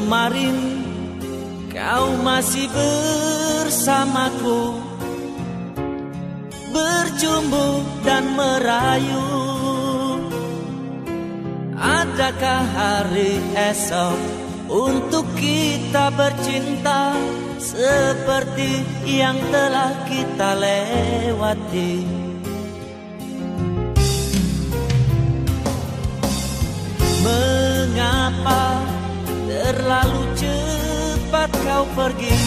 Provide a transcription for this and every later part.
Kemarin kau masih bersamaku, berjumbu dan merayu. Adakah hari esok untuk kita bercinta seperti yang telah kita lewati? Mengapa terlalu cepat kau pergi,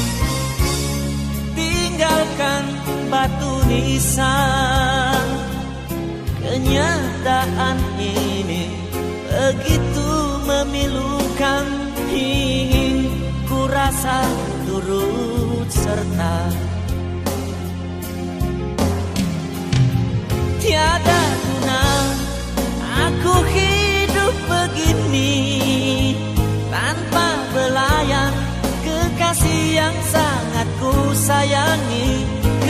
tinggalkan batu nisan? Kenyataan ini begitu memilukan, ingin ku rasa turut serta. Tiada guna aku hidup begini tanpa belayan kekasih yang sangat ku sayangi.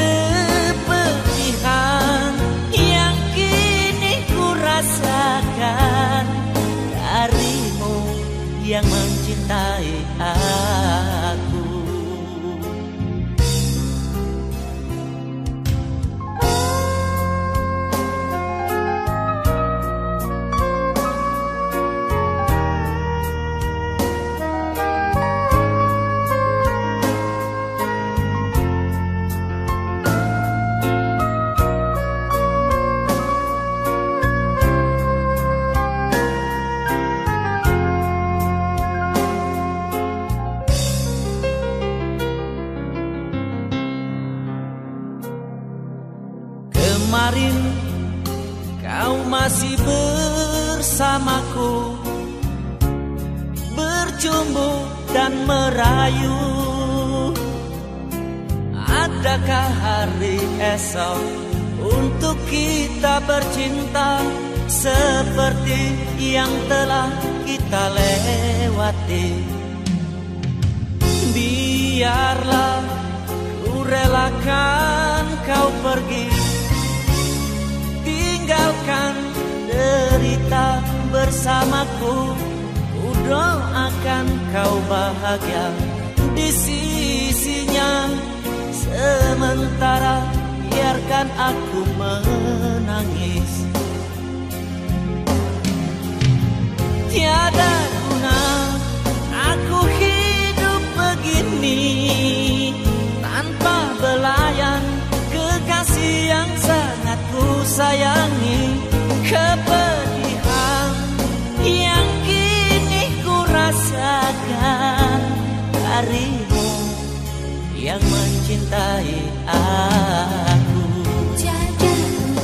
Kepedihan yang kini ku rasakan darimu yang mencintai aku. Kemarin kau masih bersamaku, berjumbu dan merayu. Adakah hari esok untuk kita bercinta seperti yang telah kita lewati? Biarlah ku relakan kau pergi, tinggalkan derita bersamaku. Ku doakan kau bahagia di sisinya, sementara biarkan aku menangis. Tiada guna aku hidup begini tanpa belayan kekasih yang sangat ku sayangi. Kepedihan yang kini ku rasakan darimu yang mencintai aku. Tiada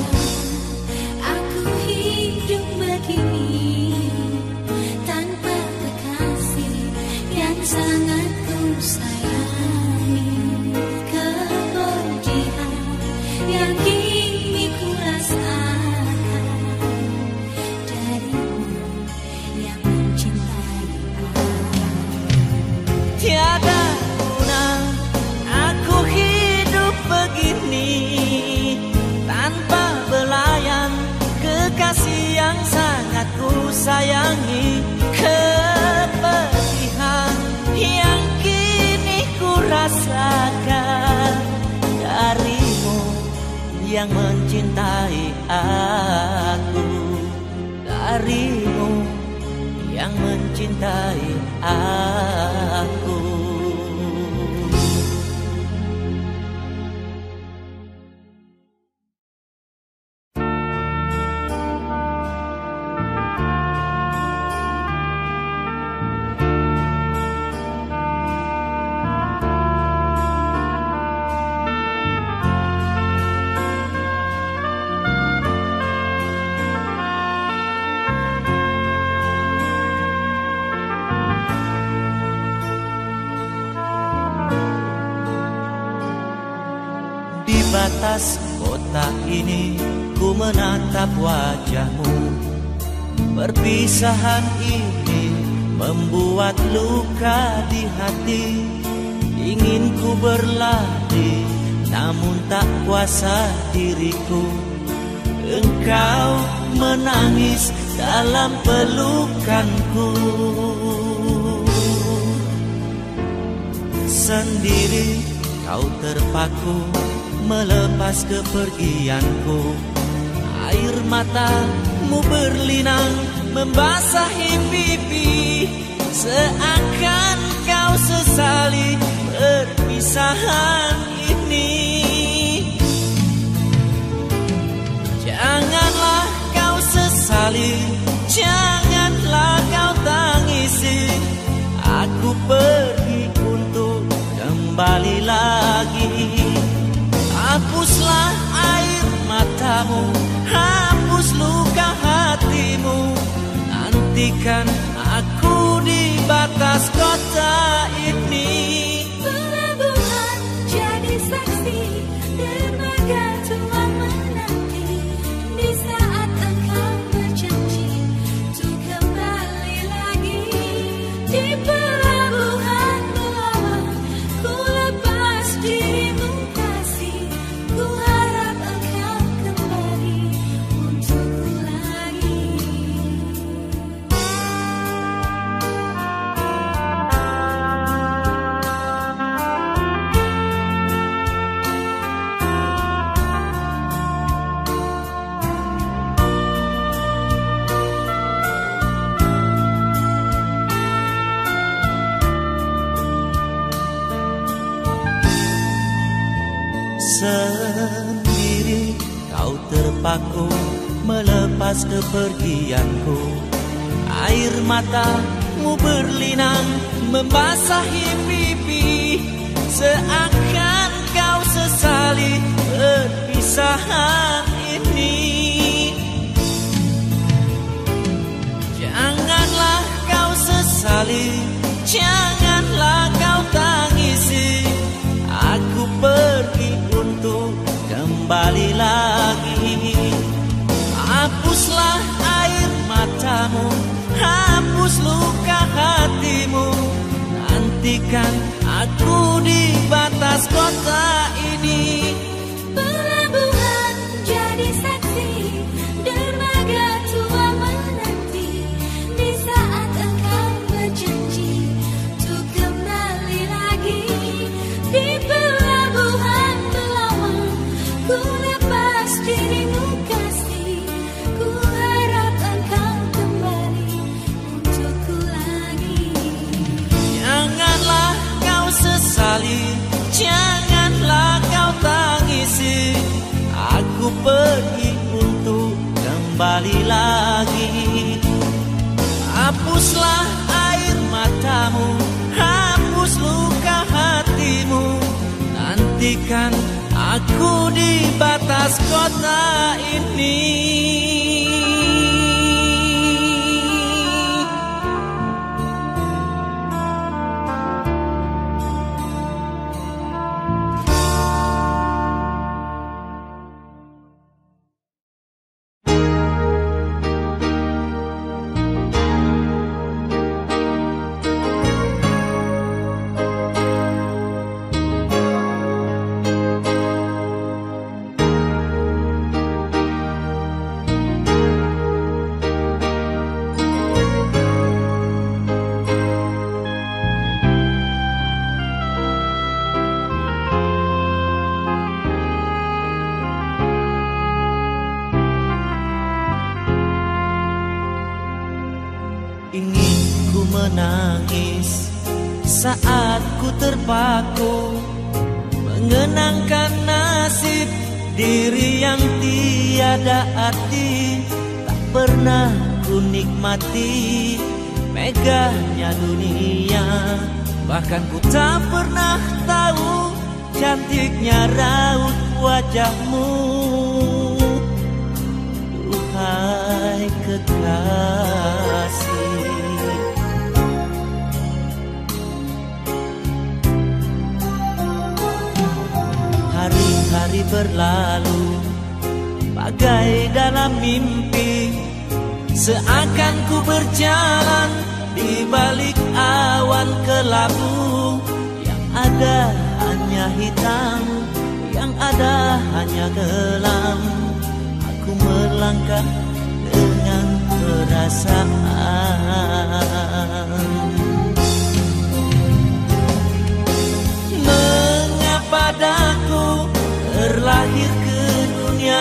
aku hidup begini tanpa kekasih yang sangat ku sayangi. Kepedihan yang kini ku rasakan darimu yang mencintai aku. Tiada guna aku hidup begini tanpa belayan kekasih yang sangat ku sayangi. Kepedihan yang kini ku rasakan darimu yang mencintai aku. Darimu yang mencintai aku. Batas kota ini ku menatap wajahmu. Perpisahan ini membuat luka di hati. Ingin ku berlari namun tak kuasa diriku. Engkau menangis dalam pelukanku. Sendiri kau terpaku melepas kepergianku. Air matamu berlinang membasahi pipi, seakan kau sesali perpisahan ini. Janganlah kau sesali, janganlah kau tangisi. Aku pergi untuk kembali lagi. Hapuslah air matamu, hapus luka hatimu. Nantikan aku di batas kota ini. Pelabuhan jadi saksi, dermaga tua menanti. Di saat engkau berjanji untuk kembali lagi. Di pelabuhan lama ku lepas dirimu kasih. Ku harap engkau kembali untukku lagi. Sendiri kau terpaku melepas kepergianku. Air matamu berlinang membasahi pipi, seakan kau sesali perpisahan ini. Janganlah kau sesali, janganlah kau tangisi. Aku pergi untuk kembali lagi. Hapuslah air matamu, hapus luka hatimu. Nantikan aku di batas kota ini. Pelabuhan jadi saksi, dermaga tua menanti. Di saat engkau berjanji untuk kembali lagi. Di pelabuhan lama ku lepas dirimu kasih. Ku harap engkau kembali untukku lagi. Janganlah kau sesali, janganlah kau tangisi. Aku pergi untuk kembali lagi. Hapuslah air matamu, hapus luka hatimu. Nantikan aku di batas kota ini. Ingin ku menangis saat ku terpaku mengenangkan nasib diri yang tiada arti. Tak pernah ku nikmati megahnya dunia, bahkan ku tak pernah tahu cantiknya raut wajahmu. Duhai kekasih, hari-hari berlalu bagai dalam mimpi, seakan ku berjalan di balik awan kelabu. Yang ada hanya hitam, yang ada hanya kelam. Aku melangkah dengan perasaan.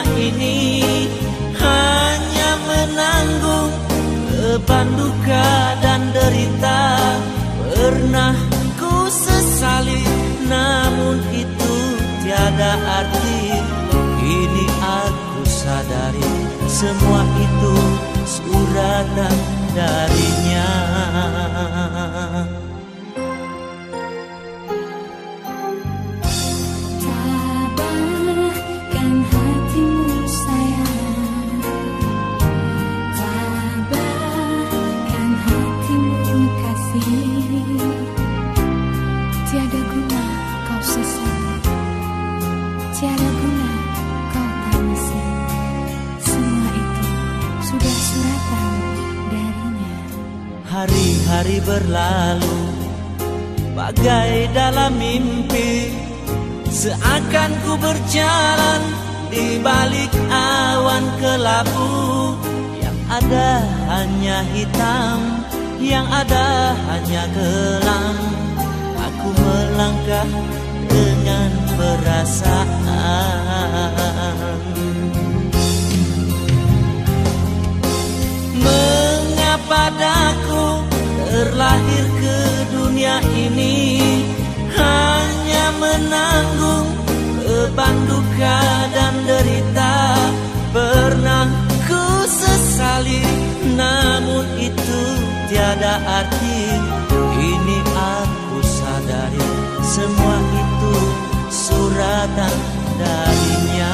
ini hanya menanggung beban duka dan derita. Pernah ku sesali, namun itu tiada arti. Kini aku sadari semua itu suratan darinya. Tabahkan hatimu sayang, tabahkan hatimu kasih. Tiada guna kau sesali, tiada guna kau tangisi. Semua itu sudah suratan darinya. Hari-hari berlalu bagai dalam mimpi, seakan ku berjalan di balik awan kelabu. Yang ada hanya hitam, yang ada hanya kelam. Aku melangkah dengan perasaan. Mengapa daku terlahir ke dunia ini hanya menanggung beban duka dan derita. Pernah ku sesali, namun itu tiada arti. Kini aku sadari semua itu suratan darinya.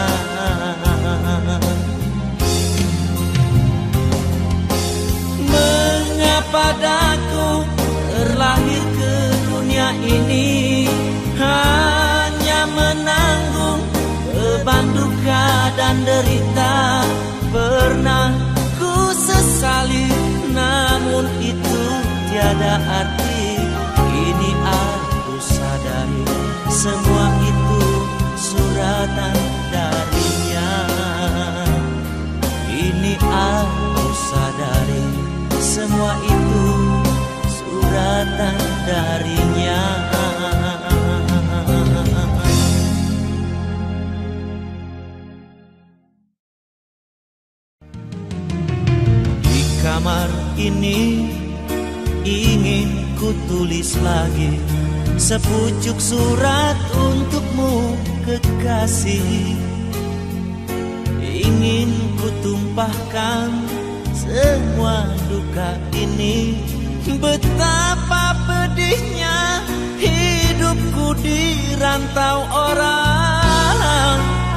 Mengapa daku terlahir ke dunia ini hanya menanggung beban duka dan derita. Pernah ku sesali, namun itu tiada arti. Kini aku sadari semua itu suratan darinya. Kini aku sadari semua itu suratan darinya. Di kamar ini ingin ku tulis lagi sepucuk surat untukmu kekasih. Ingin ku tumpahkan semua duka ini. Betapa pedihnya hidupku di rantau orang.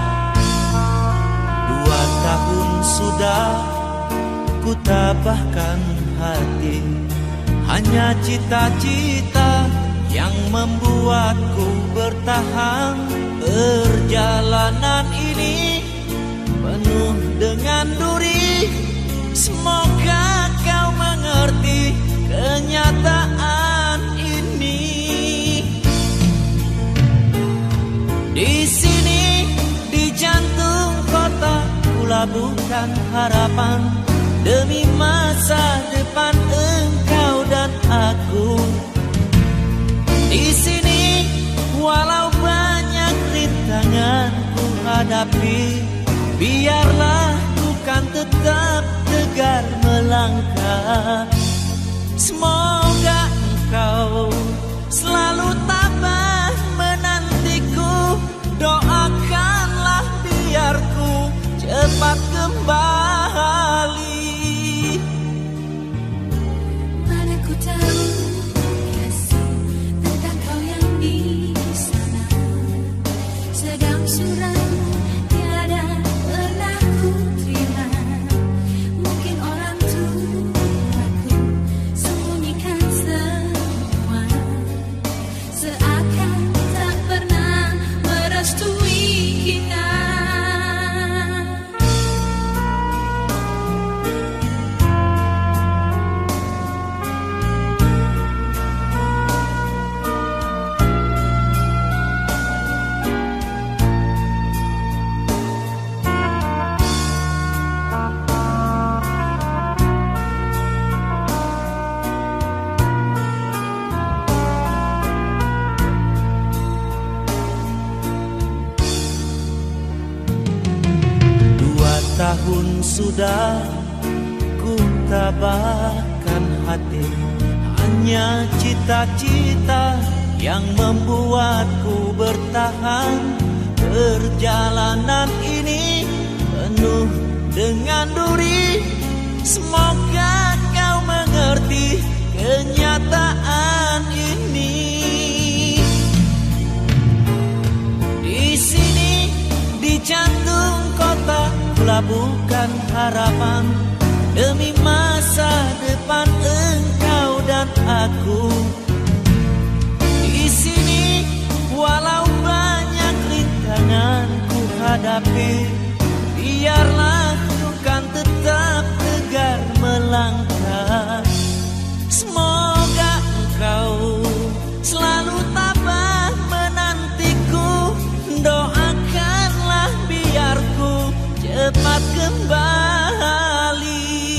2 tahun sudah ku tabahkan hati, hanya cita-cita yang membuatku bertahan. Perjalanan ini penuh dengan duri. Semoga kau mengerti kenyataan ini. Di sini, di jantung kota, ku labuhkan harapan demi masa depan engkau dan aku. Di sini, walau banyak rintangan ku hadapi, biarlah ku kan tetap tegar melangkah. Semoga engkau selalu tabah menantiku. Doakanlah biar ku cepat kembali. Mana ku tahu kasih tentang kau yang di sana. Sedang suratmu tiada pernah ku terima. Mungkin orang tuaku sembunyikan semua. sudah ku tabahkan hati, hanya cita-cita yang membuatku bertahan. Perjalanan ini penuh dengan duri, semoga kau mengerti kenyataan ini. Di sini, di jantung kota, kulabuhkan harapan demi masa depan engkau dan aku. Di sini, walau banyak rintangan ku hadapi, biarlah ku kan tetap tegar melangkah. Semoga engkau selalu tabah menantiku, doakanlah biar ku cepat kembali.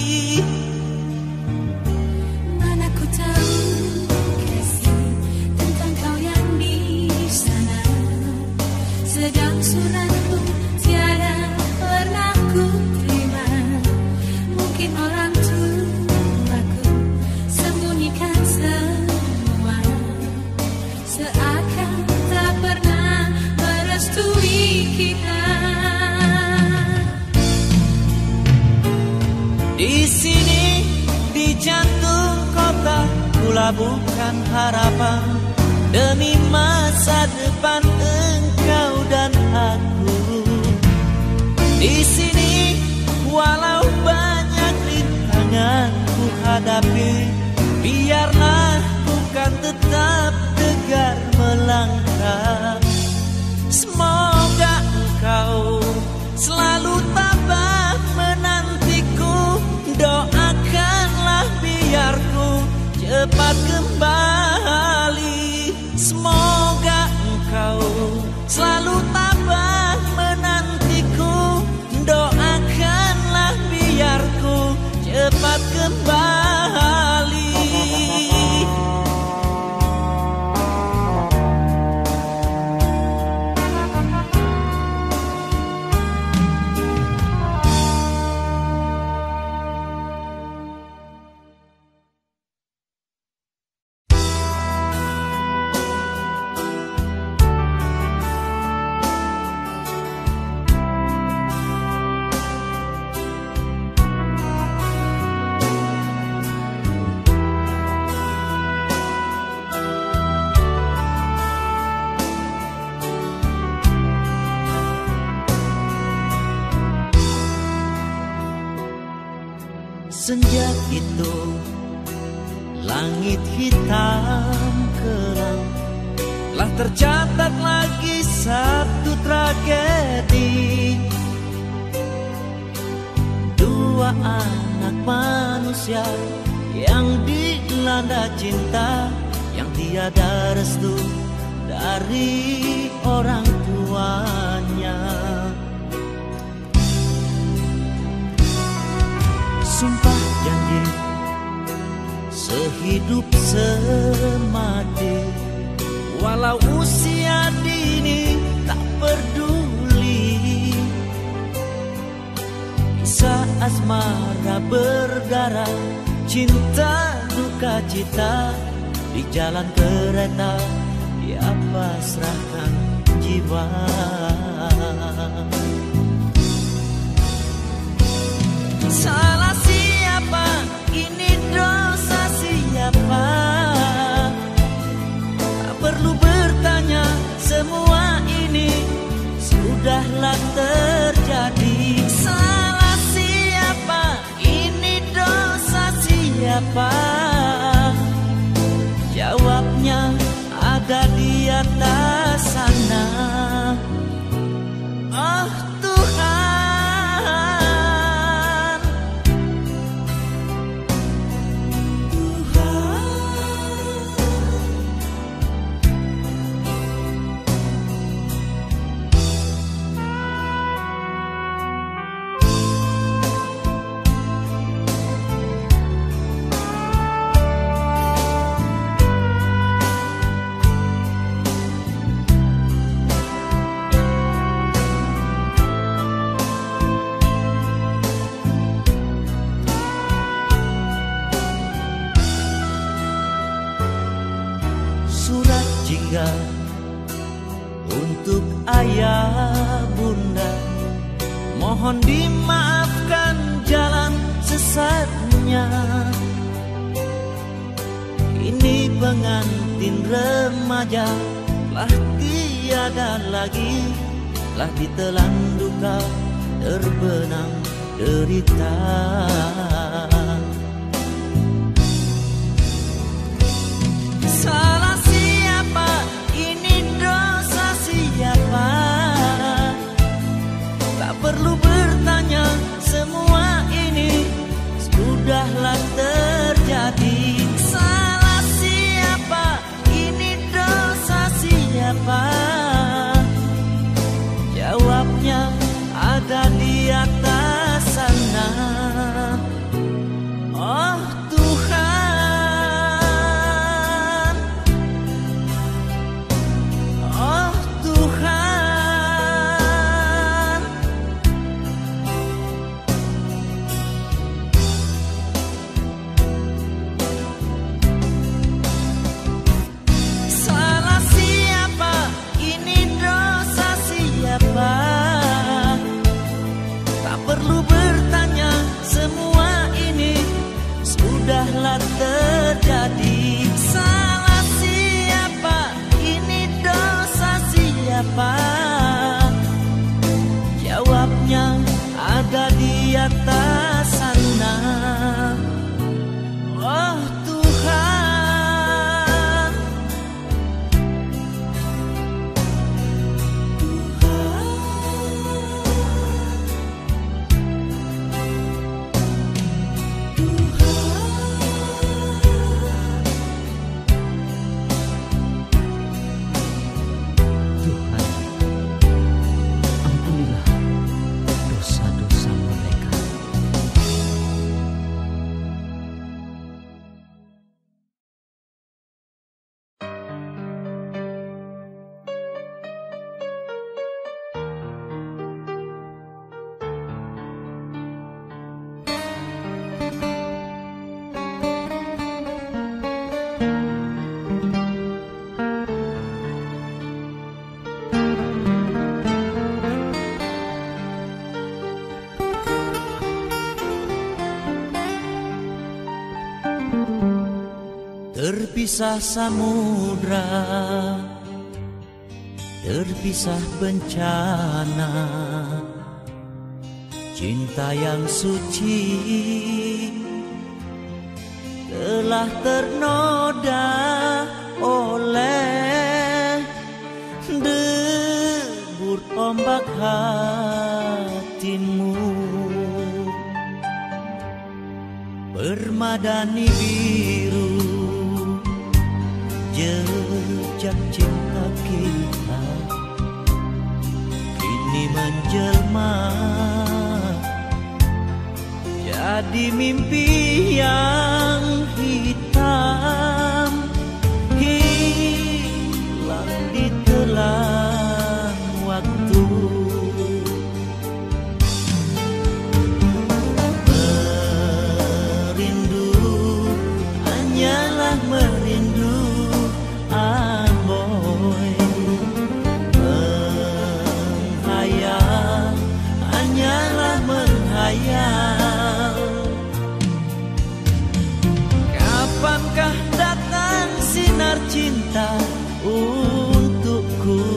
Mana ku tahu kasih tentang kau yang di sana, sedang suratku tiada pernah ku terima. Mungkin orang tuaku sembunyikan semua, seakan tak pernah merestui kita. Di sini, di jantung kota, kulabuhkan harapan demi masa depan engkau dan aku. Di sini, walau banyak rintangan ku hadapi, biarlah ku kan tetap tegar melangkah. Semoga engkau selalu tabah menantiku, doakanlah biar ku cepat kembali. Semoga engkau selalu tabah menantiku, doakanlah biar ku cepat kembali. Senja itu langit hitam kelam, telah tercatat lagi satu tragedi. Dua anak manusia yang dilanda cinta, yang tiada restu dari orang tuanya. Sumpah janji sehidup semati, walau usia dini tak peduli. Kisah asmara berdarah, cinta duka cita, di jalan kereta dia pasrahkan jiwa. Salah siapa? Ini dosa siapa? Tak perlu bertanya, semua ini sudahlah terjadi. Salah siapa? Ini dosa siapa? Jawabnya ada di atas sana. Untuk ayah bunda, mohon dimaafkan jalan sesatnya. Ini pengantin remaja telah tiada lagi, telah ditelan duka, terbenam derita. Salah siapa? Ini dosa siapa? Tak perlu bertanya, semua ini sudahlah terjadi. Salah siapa? Ini dosa siapa? Jawabnya ada di atas sana. Oh Tuhan, oh Tuhan. Salah siapa? Ini dosa siapa? Tak perlu bertanya, semua ini sudahlah terjadi. Salah siapa? Ini dosa siapa? Jawabnya ada di atas sana. Oh Tuhan, Tuhan, ampunilah dosa-dosa mereka. terpisah samudra, terpisah bencana, cinta yang suci telah ternoda oleh debur ombak hatimu. Permadani biru jejak cinta kita kini menjelma jadi mimpi yang hitam, hilang di telan waktu. Merindu hanyalah merindu, Amboy. Menghayal hanyalah menghayal. Kapankah datang sinar cinta untukku?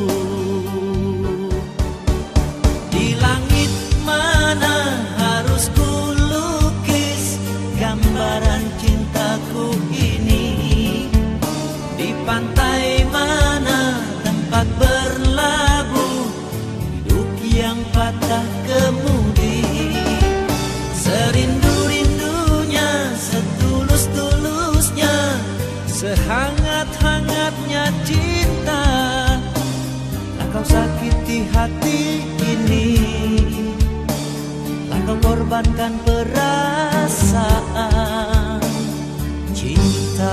Di langit mana harus ku lukis gambaran cintaku ini? Di pantai mana tempat berlabuh hidup yang patah kemudi? Serindu-rindunya, setulus-tulusnya, sehangat-hangatnya cinta. Tak kau sakiti hati ini, tak kau korbankan perasaan cinta.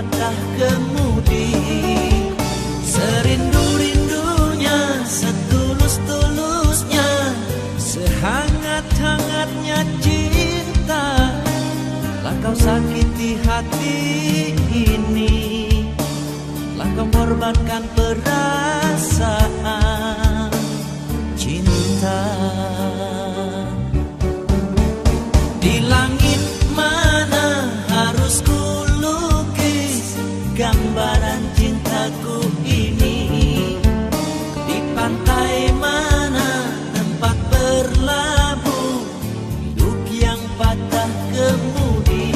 patah kemudi. Serindu-rindunya, setulus-tulusnya, sehangat-hangatnya cinta. Lah kau sakiti hati ini, lah kau korbankan perasaan cinta. Di langit mana harus ku lukis gambaran cintaku ini? Di pantai mana tempat berlabuh hidup yang patah kemudi?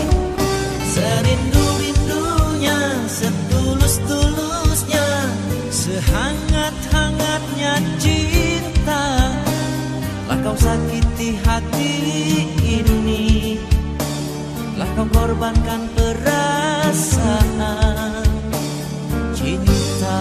Serindu-rindunya, setulus-tulusnya, sehangat-hangatnya cinta. Lah kau sakiti hati ini, lah kau korbankan perasaan cinta.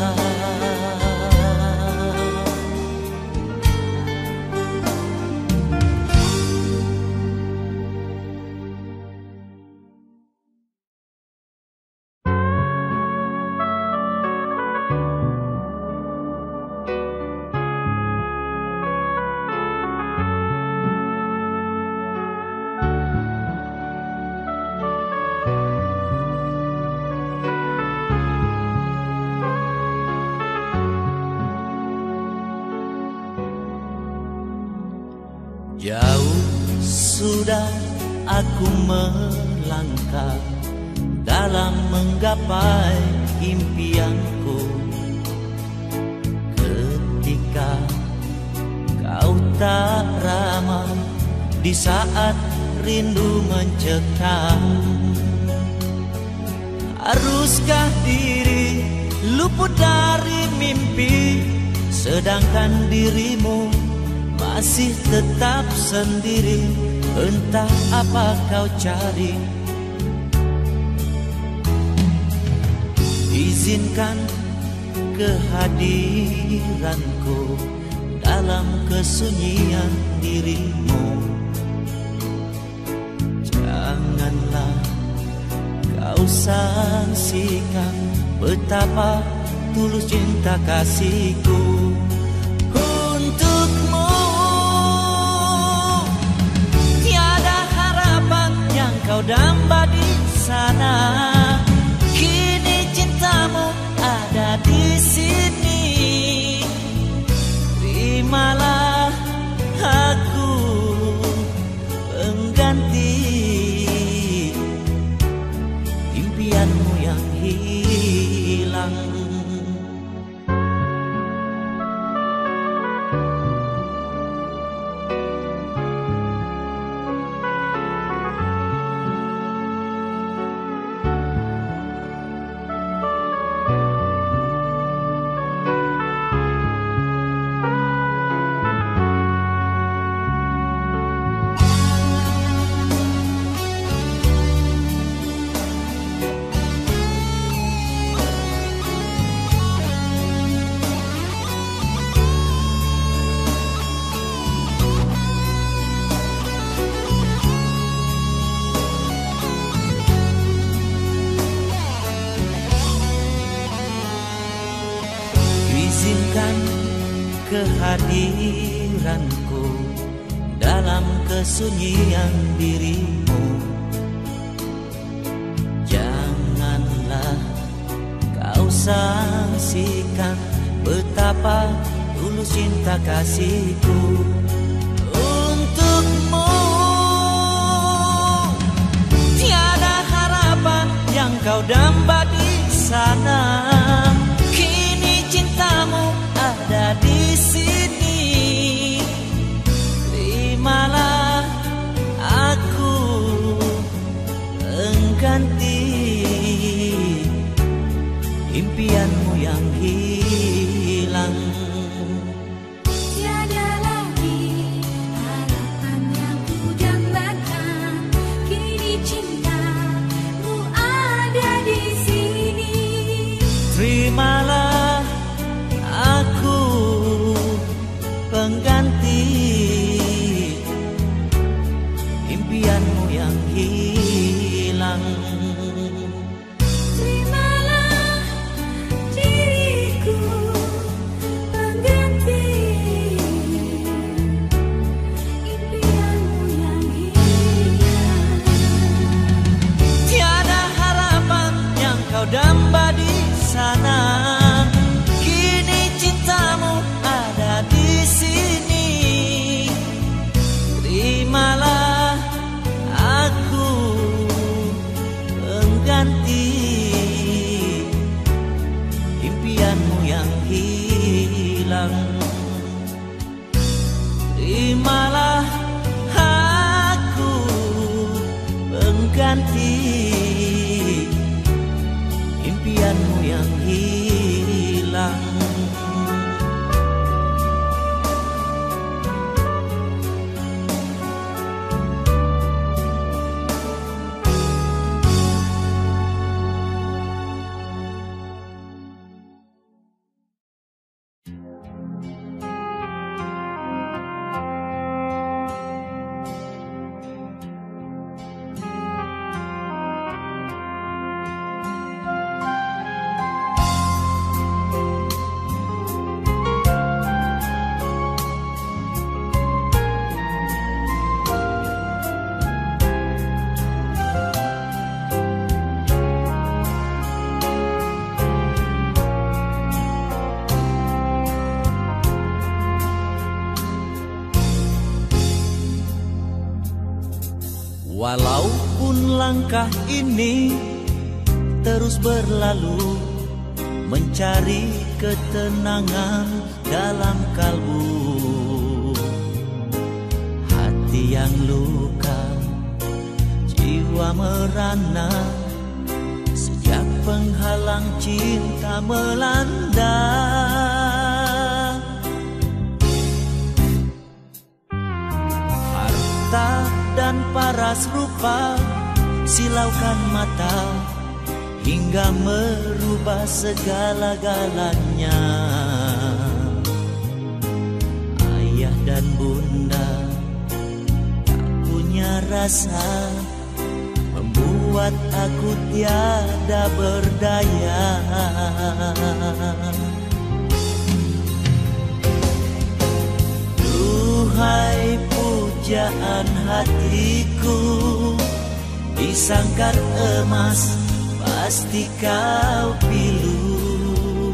Jauh sudah aku melangkah dalam menggapai impianku. Ketika kau tak ramah di saat rindu mencekam, haruskah diri luput dari mimpi, sedangkan dirimu masih tetap sendiri? Entah apa kau cari. Izinkan kehadiranku dalam kesunyian dirimu. Janganlah kau saksikan betapa tulus cinta kasihku untukmu. Kau damba di sana, kini cintamu ada di sini. Terimalah aku pengganti impianmu yang hilang. Izinkan kehadiranku dalam kesunyian dirimu. Janganlah kau saksikan betapa tulus cinta kasihku untukmu. Tiada harapan yang kau damba di sana, cintamu ada di sini. Terimalah aku pengganti impianmu yang hilang. Tiada lagi harapan yang ku dambakan, kini cintamu ada di sini. Terimalah aku pengganti impianmu yang hilang. damba di sana. Kini cintamu ada di sini. Terimalah aku pengganti impianmu yang hilang. Terimalah aku pengganti impianmu yang hilang. Walaupun langkah ini terus berlalu, mencari ketenangan dalam kalbu. Hati yang luka, jiwa merana, sejak penghalang cinta melanda. Harta dan paras rupa silaukan mata hingga merubah segala-galanya. Ayah dan bunda tak punya rasa, membuat aku tiada berdaya. Duhai pujaan hatiku, disangkar emas pasti kau pilu.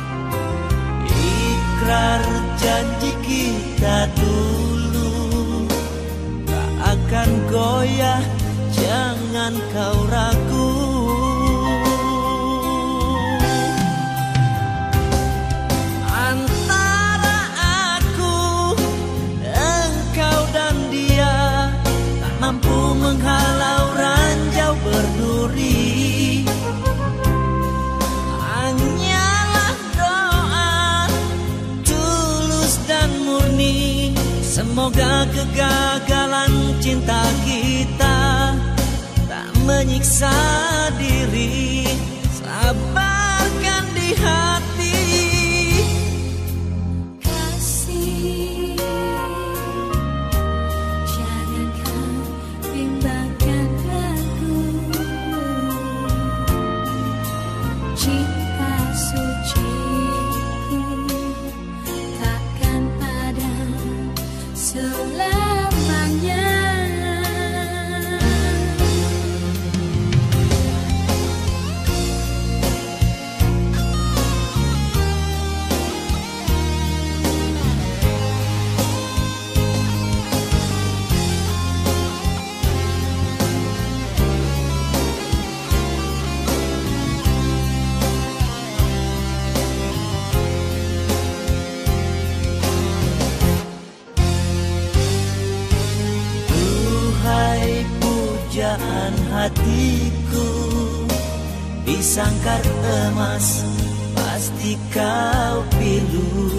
Ikrar janji kita dulu tak akan goyah, jangan kau ragu. Antara aku, engkau dan dia, tak mampu menghalau ranjau berduri. Hanyalah doa tulus dan murni, semoga kegagalan cinta kita tak menyiksa diri. Sabarkan di hati, kasih, jangan kau bimbangkan aku. Cinta suciku takkan padam selamanya. Duhai pujaan hatiku, disangkar emas pasti kau pilu.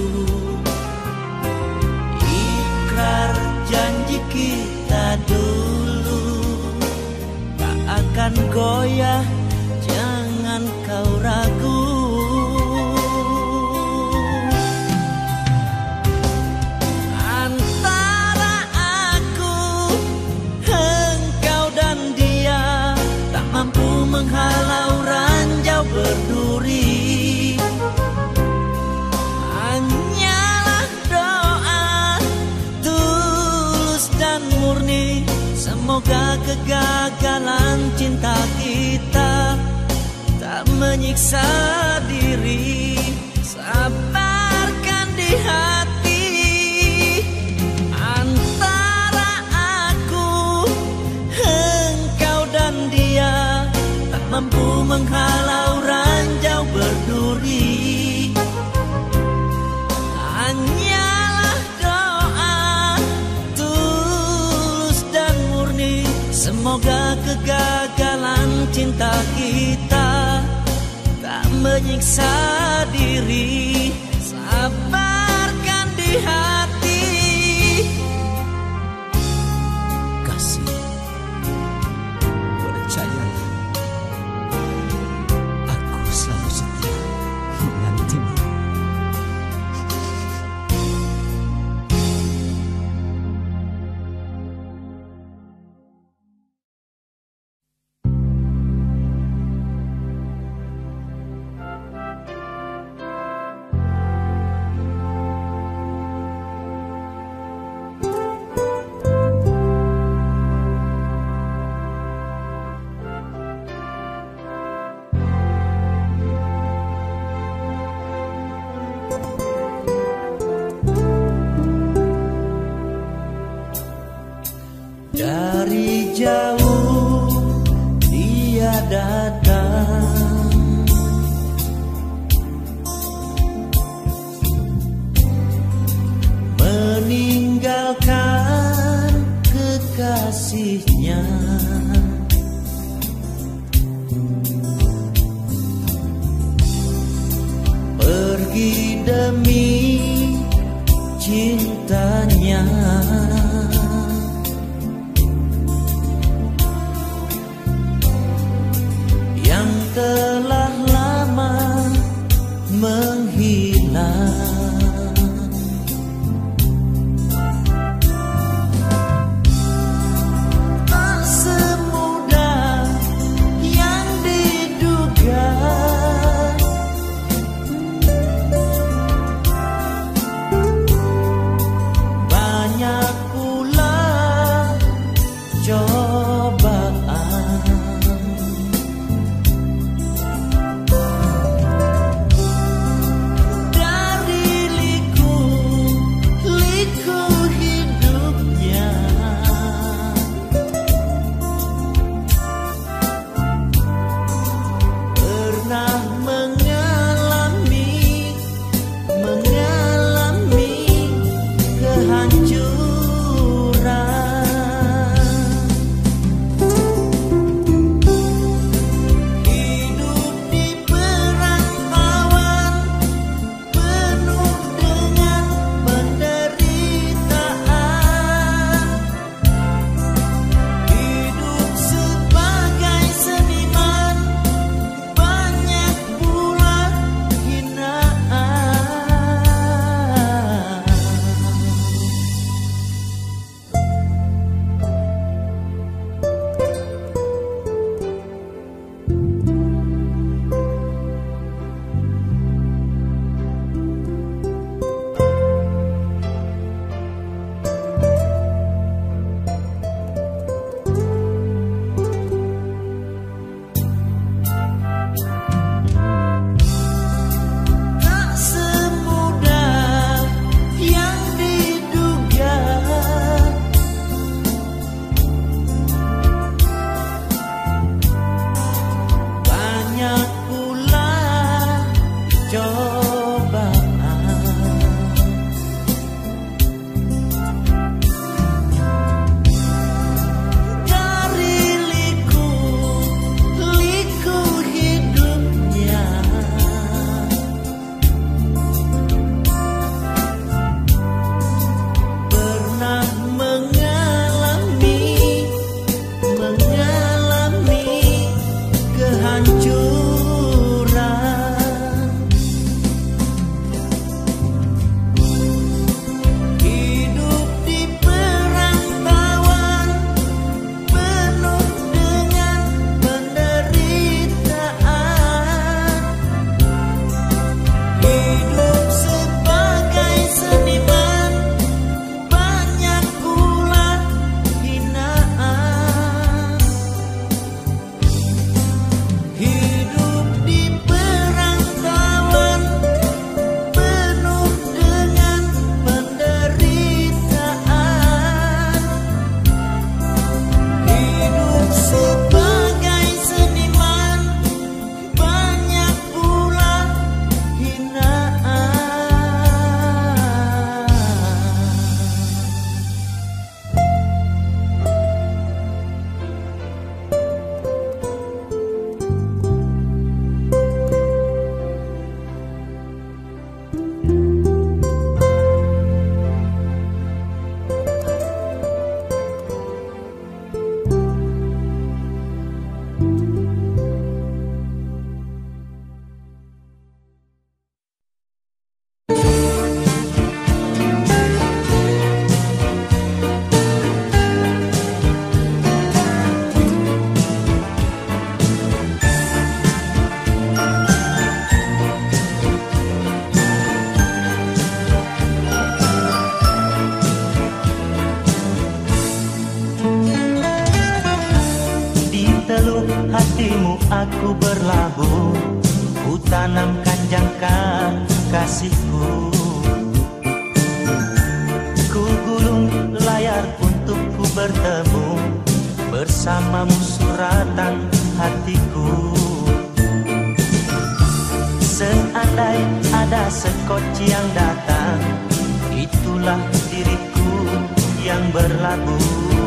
Ikrar janji kita dulu tak akan goyah, jangan kau ragu. Antara aku, engkau dan dia, tak mampu menghalau ranjau berduri. Hanyalah doa tulus dan murni, semoga kegagalan cinta kita tak menyiksa diri, sabarkan di hati. Antara aku, engkau dan dia, tak mampu menghalau ranjau berduri. Hanyalah doa tulus dan murni, semoga kegagalan cinta kita tak menyiksa diri, sabarkan di hati. Kasih, percayalah, aku selalu setia menantimu. hatimu aku berlabuh, ku tanamkan jangka kasihku. Ku gulung layar untuk ku bertemu, bersamamu suratan hatiku. Seandai ada sekoci yang datang, itulah diriku yang berlabuh.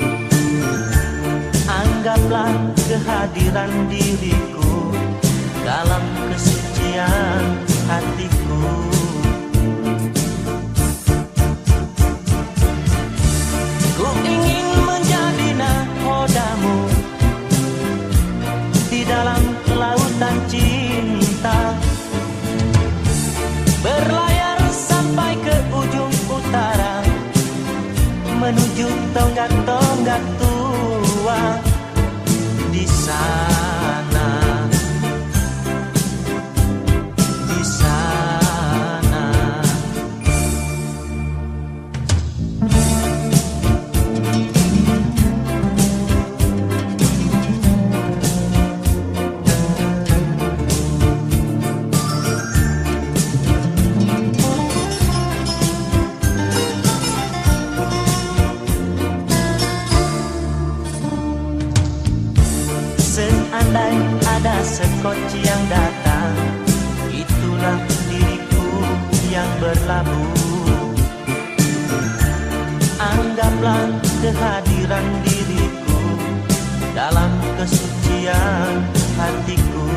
Anggaplah kehadiran diriku dalam kesucian hatiku. Ku ingin menjadi nahodamu di dalam lautan cinta, berlayar sampai ke ujung utara, menuju tonggak-tonggak tua di sana, di sana. Seandai ada sekoci yang datang, itulah diriku yang berlabuh. Anggaplah kehadiran diriku dalam kesucian hatiku.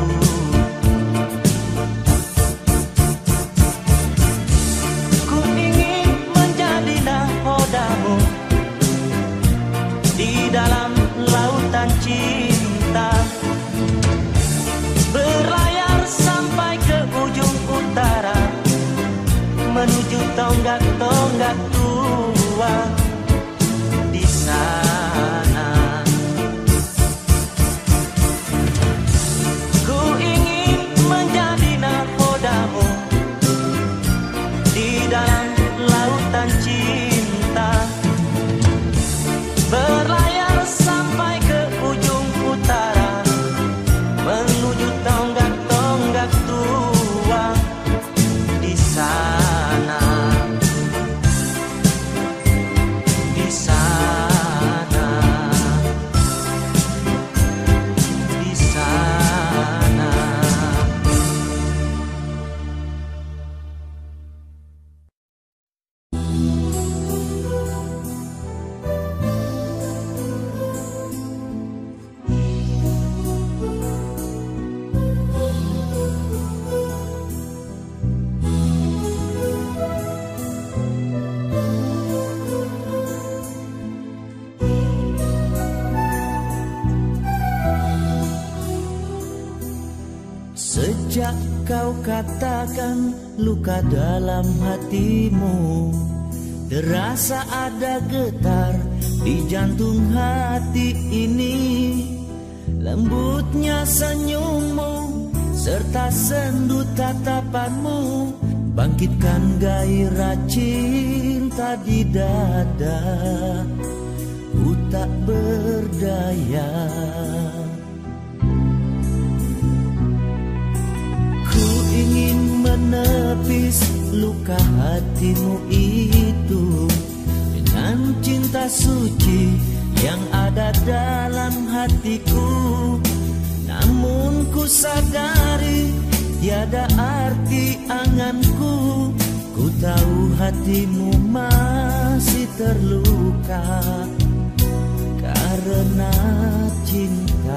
Ku ingin menjadi nahodamu di dalam lautan cinta, berlayar sampai ke ujung utara, menuju tonggak-tonggak tua di sana. Ku ingin menjadi nahodamu di dalam lautan cinta, berlayar sampai ke ujung utara, menuju tonggak-tonggak tua di sana, di sana, di sana. Sejak kau katakan luka dalam hatimu, terasa ada getar di jantung hati ini. Lembutnya senyummu serta sendu tatapanmu bangkitkan gairah cinta di dada. Ku tak berdaya, ingin menepis luka hatimu itu dengan cinta suci yang ada dalam hatiku. Namun ku sadari tiada arti anganku. Ku tahu hatimu masih terluka karena cinta.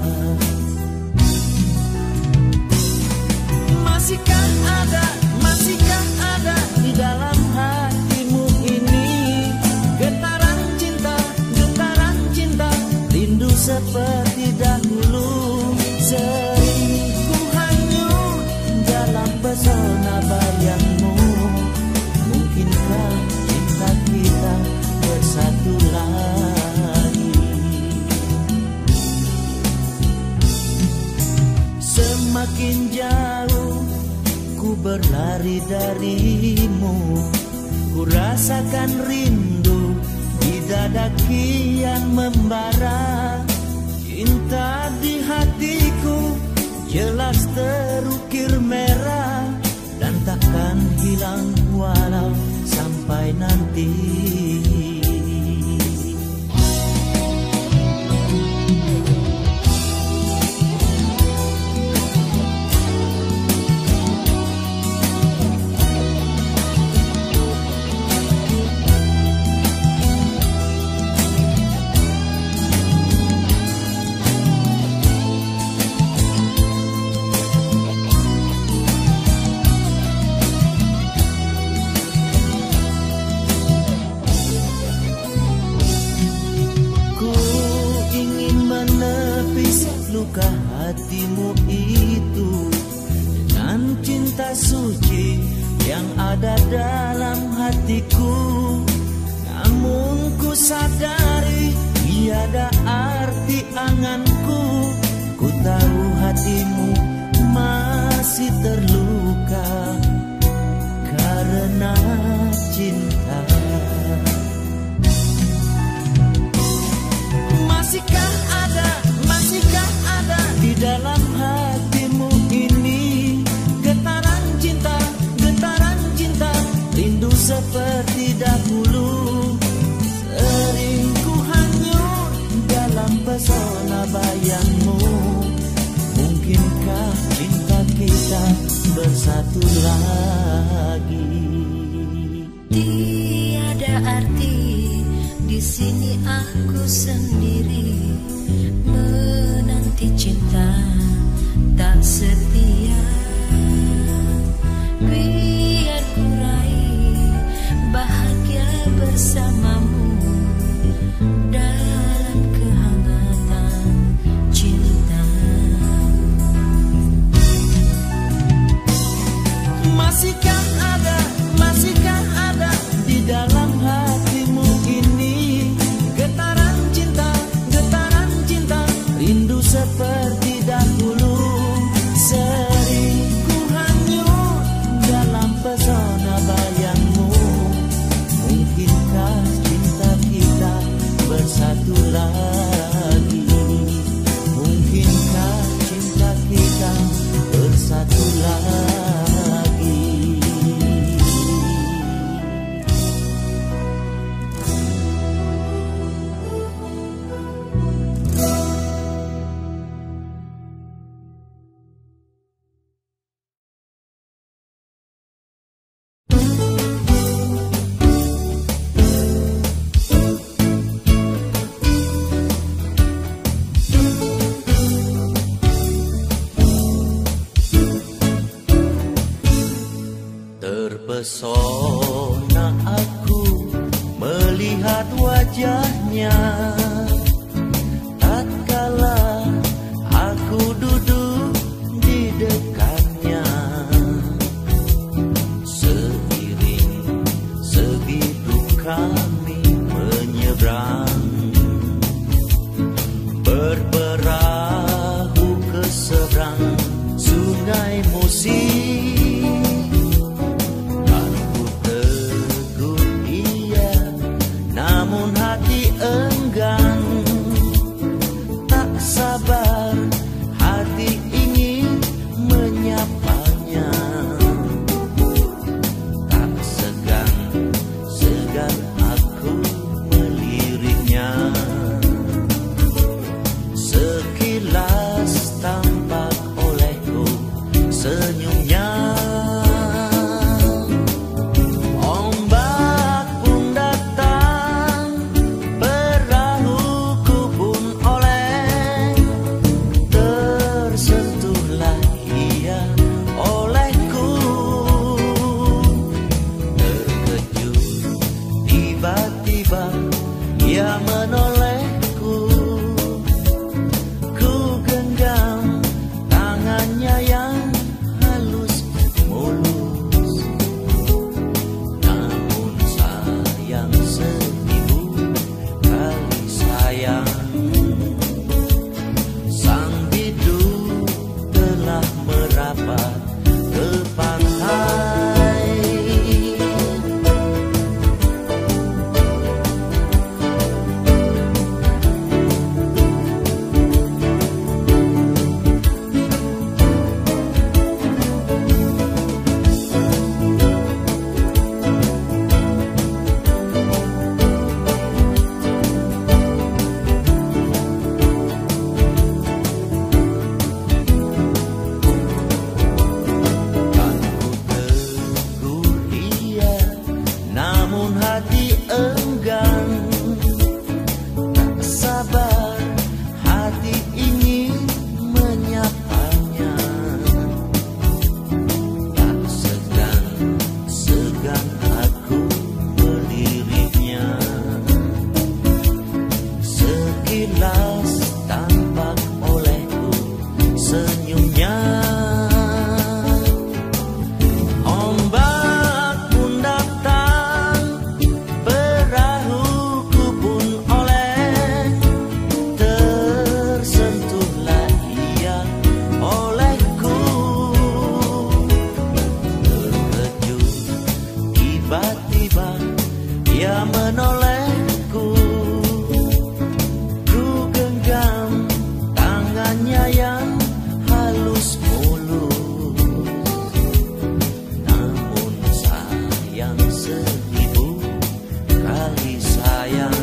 Masihkah ada di dalam hatimu ini getaran cinta, rindu seperti dahulu. Sering ku hanyut dalam pesona bayangmu. Mungkinkah cinta kita bersatu lagi? Semakin jauh ku berlari darimu, ku rasakan rindu di dada kian membara. Cinta di hatiku jelas terukir merah dan takkan hilang walau sampai nanti. Luka hatimu itu dengan cinta suci yang ada dalam hatiku. Namun ku sadari tiada arti anganku. Ku tahu hatimu masih terluka karena cinta. Masihkah ada di dalam hatimu ini getaran cinta, rindu seperti dahulu. Sering ku hanyut dalam pesona bayangmu. Mungkinkah cinta kita bersatu lagi? Tiada arti di sini aku sendiri menanti cinta tak setia. Biar ku raih bahagia bersamamu dalam kehangatan cinta. Masihkah ada di dalam hatimu ini getaran cinta, rindu seperti dahulu. Sering ku hanyut dalam pesona bayangmu. Mungkinkah cinta kita bersatu lagi? Mungkinkah cinta kita bersatu lagi? Terpesona aku melihat wajahnya tatkala aku duduk di dekatnya. Seiring segitu kami menyeberang, berperahu ke seberang sungai Musi. Namun hati enggan. 1000 kali sayang.